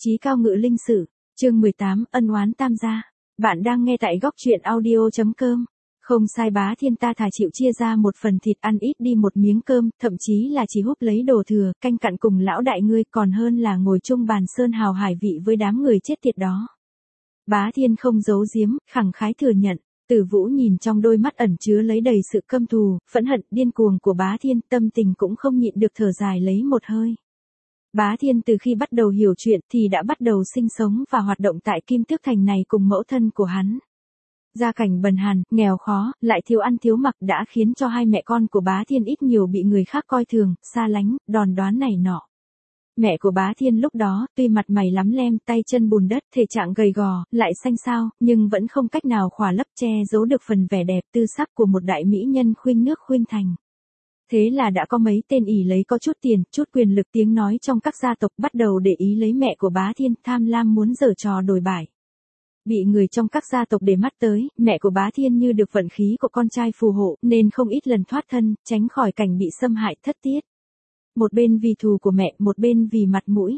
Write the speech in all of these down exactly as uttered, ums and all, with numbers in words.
Chí cao ngự linh sử, chương mười tám, ân oán tam gia. Bạn đang nghe tại góc truyện audio.com. Không sai, Bá Thiên ta thà chịu chia ra một phần thịt ăn ít đi một miếng cơm, thậm chí là chỉ húp lấy đồ thừa, canh cặn cùng lão đại ngươi còn hơn là ngồi chung bàn sơn hào hải vị với đám người chết tiệt đó. Bá Thiên không giấu giếm, khẳng khái thừa nhận. Tử Vũ nhìn trong đôi mắt ẩn chứa lấy đầy sự căm thù, phẫn hận, điên cuồng của Bá Thiên, tâm tình cũng không nhịn được thở dài lấy một hơi. Bá Thiên từ khi bắt đầu hiểu chuyện thì đã bắt đầu sinh sống và hoạt động tại Kim Tước Thành này cùng mẫu thân của hắn. Gia cảnh bần hàn, nghèo khó, lại thiếu ăn thiếu mặc đã khiến cho hai mẹ con của Bá Thiên ít nhiều bị người khác coi thường, xa lánh, đòn đoán này nọ. Mẹ của Bá Thiên lúc đó, tuy mặt mày lắm lem, tay chân bùn đất, thể trạng gầy gò, lại xanh xao, nhưng vẫn không cách nào khỏa lấp che giấu được phần vẻ đẹp tư sắc của một đại mỹ nhân khuynh nước khuynh thành. Thế là đã có mấy tên ỷ lấy có chút tiền, chút quyền lực tiếng nói trong các gia tộc bắt đầu để ý lấy mẹ của Bá Thiên, tham lam muốn giở trò đồi bại. Bị người trong các gia tộc để mắt tới, mẹ của Bá Thiên như được vận khí của con trai phù hộ, nên không ít lần thoát thân, tránh khỏi cảnh bị xâm hại thất tiết. Một bên vì thù của mẹ, một bên vì mặt mũi.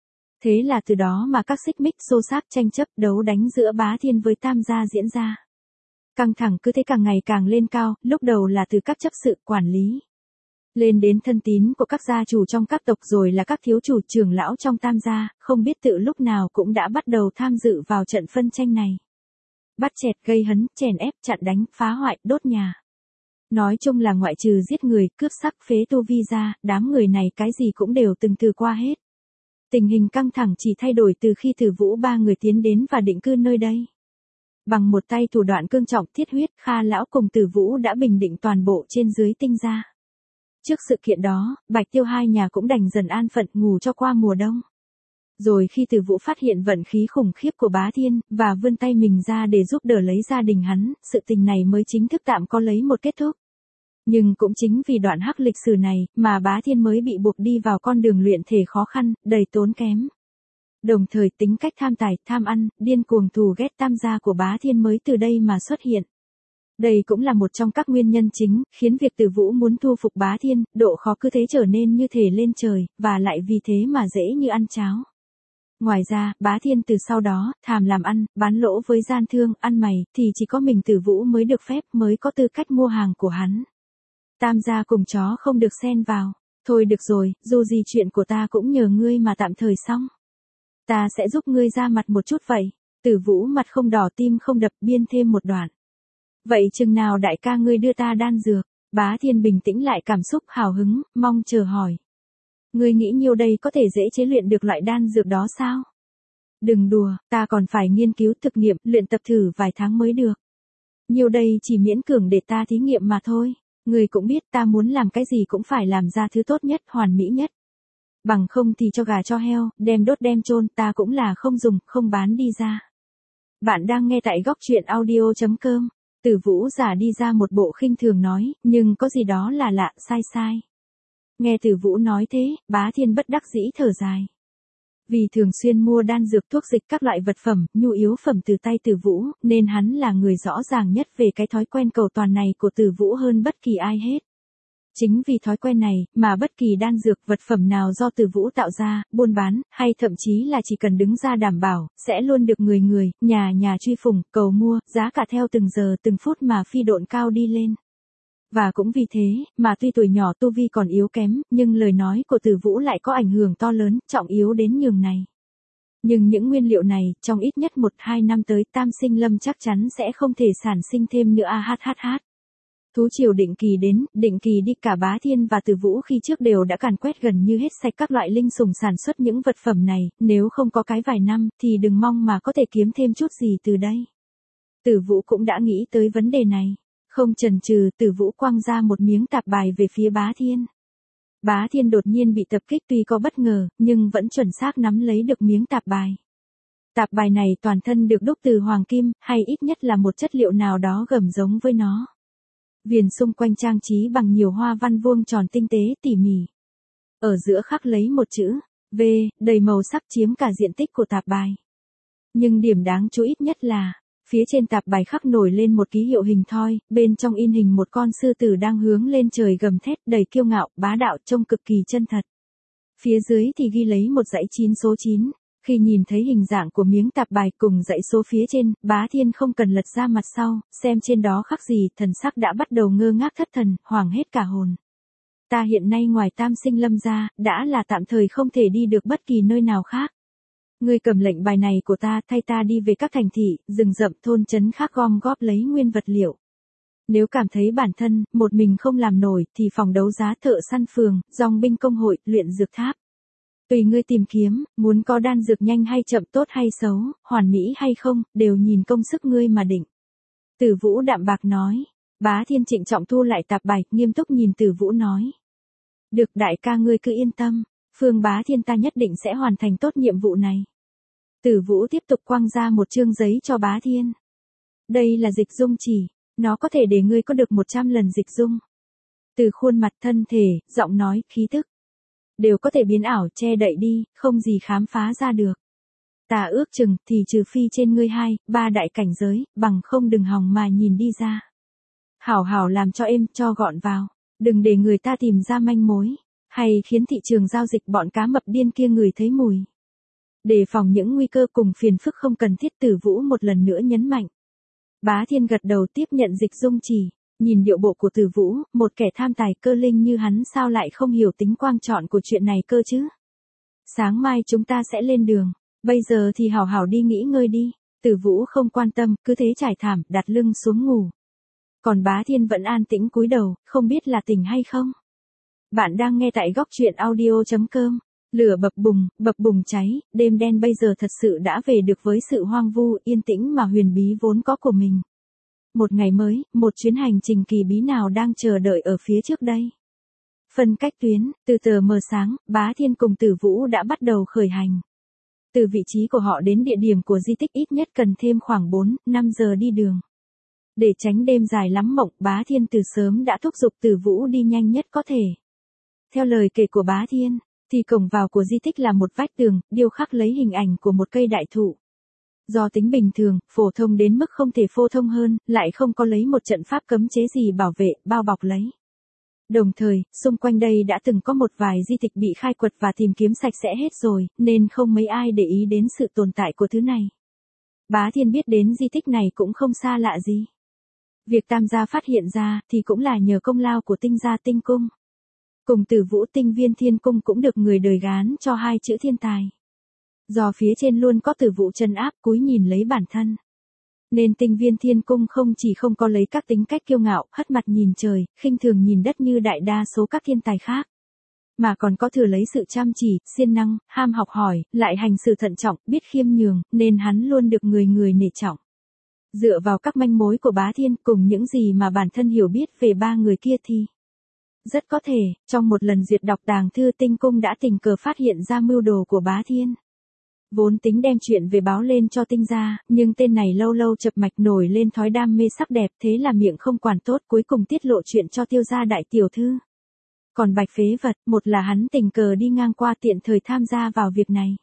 Thế là từ đó mà các xích mích xô xát tranh chấp đấu đánh giữa Bá Thiên với Tam gia diễn ra. Căng thẳng cứ thế càng ngày càng lên cao, lúc đầu là từ các chấp sự, quản lý. Lên đến thân tín của các gia chủ trong các tộc rồi là các thiếu chủ trưởng lão trong Tam gia, không biết tự lúc nào cũng đã bắt đầu tham dự vào trận phân tranh này. Bắt chẹt, gây hấn, chèn ép, chặn đánh, phá hoại, đốt nhà. Nói chung là ngoại trừ giết người, cướp sắc, phế tu vi ra, đám người này cái gì cũng đều từng từ qua hết. Tình hình căng thẳng chỉ thay đổi từ khi Tử Vũ ba người tiến đến và định cư nơi đây. Bằng một tay thủ đoạn cương trọng thiết huyết, Kha lão cùng Tử Vũ đã bình định toàn bộ trên dưới Tinh gia. Trước sự kiện đó, Bạch Tiêu hai nhà cũng đành dần an phận ngủ cho qua mùa đông. Rồi khi Tử Vũ phát hiện vận khí khủng khiếp của Bá Thiên, và vươn tay mình ra để giúp đỡ lấy gia đình hắn, sự tình này mới chính thức tạm có lấy một kết thúc. Nhưng cũng chính vì đoạn hắc lịch sử này, mà Bá Thiên mới bị buộc đi vào con đường luyện thể khó khăn, đầy tốn kém. Đồng thời tính cách tham tài, tham ăn, điên cuồng thù ghét Tam gia của Bá Thiên mới từ đây mà xuất hiện. Đây cũng là một trong các nguyên nhân chính, khiến việc Tử Vũ muốn thu phục Bá Thiên, độ khó cứ thế trở nên như thể lên trời, và lại vì thế mà dễ như ăn cháo. Ngoài ra, Bá Thiên từ sau đó, thàm làm ăn, bán lỗ với gian thương, ăn mày, thì chỉ có mình Tử Vũ mới được phép, mới có tư cách mua hàng của hắn. Tam gia cùng chó không được xen vào. Thôi được rồi, dù gì chuyện của ta cũng nhờ ngươi mà tạm thời xong. Ta sẽ giúp ngươi ra mặt một chút vậy. Tử Vũ mặt không đỏ tim không đập, biên thêm một đoạn. Vậy chừng nào đại ca ngươi đưa ta đan dược? Bá Thiên bình tĩnh lại cảm xúc hào hứng, mong chờ hỏi. Ngươi nghĩ nhiêu đây có thể dễ chế luyện được loại đan dược đó sao? Đừng đùa, ta còn phải nghiên cứu thực nghiệm, luyện tập thử vài tháng mới được. Nhiêu đây chỉ miễn cưỡng để ta thí nghiệm mà thôi. Ngươi cũng biết ta muốn làm cái gì cũng phải làm ra thứ tốt nhất, hoàn mỹ nhất. Bằng không thì cho gà cho heo, đem đốt đem chôn, ta cũng là không dùng, không bán đi ra. Bạn đang nghe tại góc truyện audio.com. Tử Vũ giả đi ra một bộ khinh thường nói, nhưng có gì đó là lạ, sai sai. Nghe Tử Vũ nói thế, Bá Thiên bất đắc dĩ thở dài. Vì thường xuyên mua đan dược thuốc dịch các loại vật phẩm, nhu yếu phẩm từ tay Tử Vũ, nên hắn là người rõ ràng nhất về cái thói quen cầu toàn này của Tử Vũ hơn bất kỳ ai hết. Chính vì thói quen này, mà bất kỳ đan dược vật phẩm nào do Tử Vũ tạo ra, buôn bán, hay thậm chí là chỉ cần đứng ra đảm bảo, sẽ luôn được người người, nhà nhà truy phủng, cầu mua, giá cả theo từng giờ từng phút mà phi độn cao đi lên. Và cũng vì thế, mà tuy tuổi nhỏ tu vi còn yếu kém, nhưng lời nói của Tử Vũ lại có ảnh hưởng to lớn, trọng yếu đến nhường này. Nhưng những nguyên liệu này, trong ít nhất một hai năm tới Tam Sinh Lâm chắc chắn sẽ không thể sản sinh thêm nữa a hát hát hát. Thú triều định kỳ đến, định kỳ đi, cả Bá Thiên và Tử Vũ khi trước đều đã càn quét gần như hết sạch các loại linh sủng sản xuất những vật phẩm này, nếu không có cái vài năm, thì đừng mong mà có thể kiếm thêm chút gì từ đây. Tử Vũ cũng đã nghĩ tới vấn đề này. Không chần chừ, Tử Vũ quăng ra một miếng tạp bài về phía Bá Thiên. Bá Thiên đột nhiên bị tập kích tuy có bất ngờ, nhưng vẫn chuẩn xác nắm lấy được miếng tạp bài. Tạp bài này toàn thân được đúc từ hoàng kim, hay ít nhất là một chất liệu nào đó gầm giống với nó. Viền xung quanh trang trí bằng nhiều hoa văn vuông tròn tinh tế, tỉ mỉ. Ở giữa khắc lấy một chữ V, đầy màu sắc chiếm cả diện tích của tạp bài. Nhưng điểm đáng chú ý nhất là, phía trên tạp bài khắc nổi lên một ký hiệu hình thoi, bên trong in hình một con sư tử đang hướng lên trời gầm thét đầy kiêu ngạo, bá đạo, trông cực kỳ chân thật. Phía dưới thì ghi lấy một dãy chín số chín. Khi nhìn thấy hình dạng của miếng tạp bài cùng dãy số phía trên, Bá Thiên không cần lật ra mặt sau, xem trên đó khắc gì, thần sắc đã bắt đầu ngơ ngác thất thần, hoảng hết cả hồn. Ta hiện nay ngoài Tam Sinh Lâm ra, đã là tạm thời không thể đi được bất kỳ nơi nào khác. Ngươi cầm lệnh bài này của ta, thay ta đi về các thành thị, rừng rậm, thôn trấn khác gom góp lấy nguyên vật liệu. Nếu cảm thấy bản thân, một mình không làm nổi, thì phòng đấu giá, thợ săn phường, dòng binh công hội, luyện dược tháp. Tùy ngươi tìm kiếm, muốn có đan dược nhanh hay chậm, tốt hay xấu, hoàn mỹ hay không, đều nhìn công sức ngươi mà định. Tử Vũ đạm bạc nói. Bá Thiên trịnh trọng thu lại tạp bài, nghiêm túc nhìn Tử Vũ nói. Được, đại ca ngươi cứ yên tâm, Phương Bá Thiên ta nhất định sẽ hoàn thành tốt nhiệm vụ này. Tử Vũ tiếp tục quăng ra một chương giấy cho Bá Thiên. Đây là dịch dung chỉ, nó có thể để ngươi có được một trăm lần dịch dung. Từ khuôn mặt, thân thể, giọng nói, khí tức, đều có thể biến ảo, che đậy đi, không gì khám phá ra được. Ta ước chừng, thì trừ phi trên ngươi hai, ba đại cảnh giới, bằng không đừng hòng mà nhìn đi ra. Hảo hảo làm cho êm, cho gọn vào, đừng để người ta tìm ra manh mối, hay khiến thị trường giao dịch bọn cá mập điên kia người thấy mùi. Đề phòng những nguy cơ cùng phiền phức không cần thiết. Tử Vũ một lần nữa nhấn mạnh. Bá Thiên gật đầu tiếp nhận dịch dung chỉ, nhìn điệu bộ của Tử Vũ, một kẻ tham tài cơ linh như hắn sao lại không hiểu tính quan trọng của chuyện này cơ chứ. Sáng mai chúng ta sẽ lên đường, bây giờ thì hảo hảo đi nghỉ ngơi đi. Tử Vũ không quan tâm, cứ thế trải thảm, đặt lưng xuống ngủ. Còn Bá Thiên vẫn an tĩnh cúi đầu, không biết là tỉnh hay không. Bạn đang nghe tại góc truyện audio chấm com. Lửa bập bùng, bập bùng cháy, đêm đen bây giờ thật sự đã về được với sự hoang vu, yên tĩnh mà huyền bí vốn có của mình. Một ngày mới, một chuyến hành trình kỳ bí nào đang chờ đợi ở phía trước đây. Phân cách tuyến, từ tờ mờ sáng, Bá Thiên cùng Tử Vũ đã bắt đầu khởi hành. Từ vị trí của họ đến địa điểm của di tích ít nhất cần thêm khoảng bốn, năm giờ đi đường. Để tránh đêm dài lắm mộng, Bá Thiên từ sớm đã thúc giục Tử Vũ đi nhanh nhất có thể. Theo lời kể của Bá Thiên, thì cổng vào của di tích là một vách tường, điêu khắc lấy hình ảnh của một cây đại thụ. Do tính bình thường, phổ thông đến mức không thể phổ thông hơn, lại không có lấy một trận pháp cấm chế gì bảo vệ, bao bọc lấy. Đồng thời, xung quanh đây đã từng có một vài di tích bị khai quật và tìm kiếm sạch sẽ hết rồi, nên không mấy ai để ý đến sự tồn tại của thứ này. Bá Thiên biết đến di tích này cũng không xa lạ gì. Việc Tam gia phát hiện ra, thì cũng là nhờ công lao của Tinh gia Tinh cung. Cùng Tử Vũ Tinh Viên Thiên Cung cũng được người đời gán cho hai chữ thiên tài. Do phía trên luôn có Tử Vũ trấn áp cúi nhìn lấy bản thân. Nên Tinh Viên Thiên Cung không chỉ không có lấy các tính cách kiêu ngạo, hất mặt nhìn trời, khinh thường nhìn đất như đại đa số các thiên tài khác. Mà còn có thừa lấy sự chăm chỉ, siêng năng, ham học hỏi, lại hành sự thận trọng, biết khiêm nhường, nên hắn luôn được người người nể trọng. Dựa vào các manh mối của Bá Thiên cùng những gì mà bản thân hiểu biết về ba người kia thì rất có thể, trong một lần duyệt đọc tàng thư Tinh cung đã tình cờ phát hiện ra mưu đồ của Bá Thiên. Vốn tính đem chuyện về báo lên cho Tinh gia, nhưng tên này lâu lâu chập mạch nổi lên thói đam mê sắc đẹp, thế là miệng không quản tốt, cuối cùng tiết lộ chuyện cho Tiêu gia đại tiểu thư. Còn Bạch phế vật, một là hắn tình cờ đi ngang qua tiện thời tham gia vào việc này.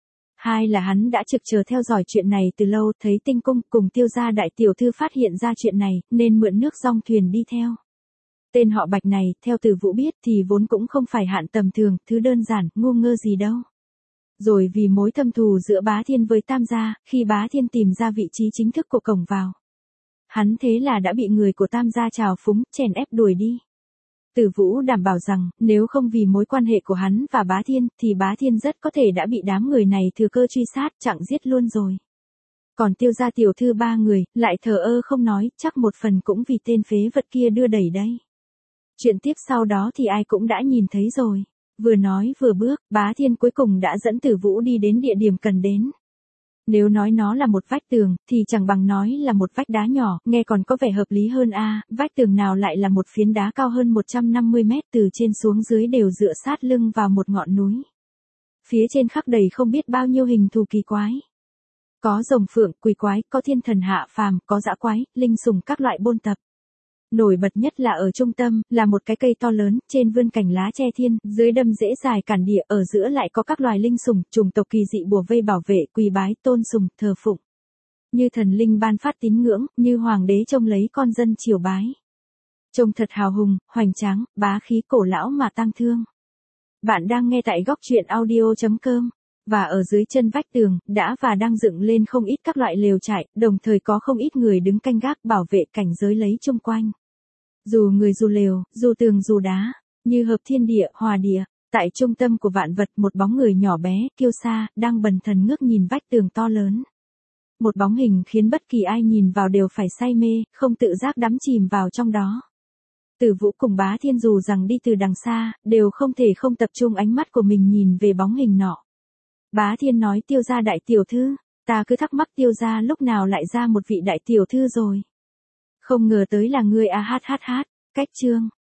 Hai là hắn đã trực chờ theo dõi chuyện này từ lâu, thấy Tinh cung cùng Tiêu gia đại tiểu thư phát hiện ra chuyện này, nên mượn nước dong thuyền đi theo. Tên họ Bạch này, theo Tử Vũ biết thì vốn cũng không phải hạn tầm thường, thứ đơn giản, ngu ngơ gì đâu. Rồi vì mối thâm thù giữa Bá Thiên với Tam gia, khi Bá Thiên tìm ra vị trí chính thức của cổng vào, hắn thế là đã bị người của Tam gia trào phúng, chèn ép đuổi đi. Tử Vũ đảm bảo rằng, nếu không vì mối quan hệ của hắn và Bá Thiên, thì Bá Thiên rất có thể đã bị đám người này thừa cơ truy sát, chặng giết luôn rồi. Còn Tiêu gia tiểu thư ba người, lại thờ ơ không nói, chắc một phần cũng vì tên phế vật kia đưa đẩy đây. Chuyện tiếp sau đó thì ai cũng đã nhìn thấy rồi. Vừa nói vừa bước, Bá Thiên cuối cùng đã dẫn Tử Vũ đi đến địa điểm cần đến. Nếu nói nó là một vách tường, thì chẳng bằng nói là một vách đá nhỏ, nghe còn có vẻ hợp lý hơn a. À, vách tường nào lại là một phiến đá cao hơn một trăm năm mươi mét, từ trên xuống dưới đều dựa sát lưng vào một ngọn núi. Phía trên khắc đầy không biết bao nhiêu hình thù kỳ quái. Có rồng phượng, quỷ quái, có thiên thần hạ phàm, có dã quái, linh sủng các loại bôn tập. Nổi bật nhất là ở trung tâm, là một cái cây to lớn, trên vươn cành lá che thiên, dưới đâm rễ dài cản địa, ở giữa lại có các loài linh sủng, chủng tộc kỳ dị bùa vây bảo vệ, quỳ bái, tôn sùng, thờ phụng. Như thần linh ban phát tín ngưỡng, như hoàng đế trông lấy con dân triều bái. Trông thật hào hùng, hoành tráng, bá khí cổ lão mà tang thương. Bạn đang nghe tại góc truyện audio chấm com. Và ở dưới chân vách tường, đã và đang dựng lên không ít các loại lều trại, đồng thời có không ít người đứng canh gác bảo vệ cảnh giới lấy chung quanh. Dù người dù lều, dù tường dù đá, như hợp thiên địa, hòa địa, tại trung tâm của vạn vật một bóng người nhỏ bé, kiêu sa, đang bần thần ngước nhìn vách tường to lớn. Một bóng hình khiến bất kỳ ai nhìn vào đều phải say mê, không tự giác đắm chìm vào trong đó. Tử Vũ cùng Bá Thiên dù rằng đi từ đằng xa, đều không thể không tập trung ánh mắt của mình nhìn về bóng hình nọ. Bá Thiên nói Tiêu gia đại tiểu thư, ta cứ thắc mắc Tiêu gia lúc nào lại ra một vị đại tiểu thư rồi. Không ngờ tới là ngươi a hát hát hát, cách chương.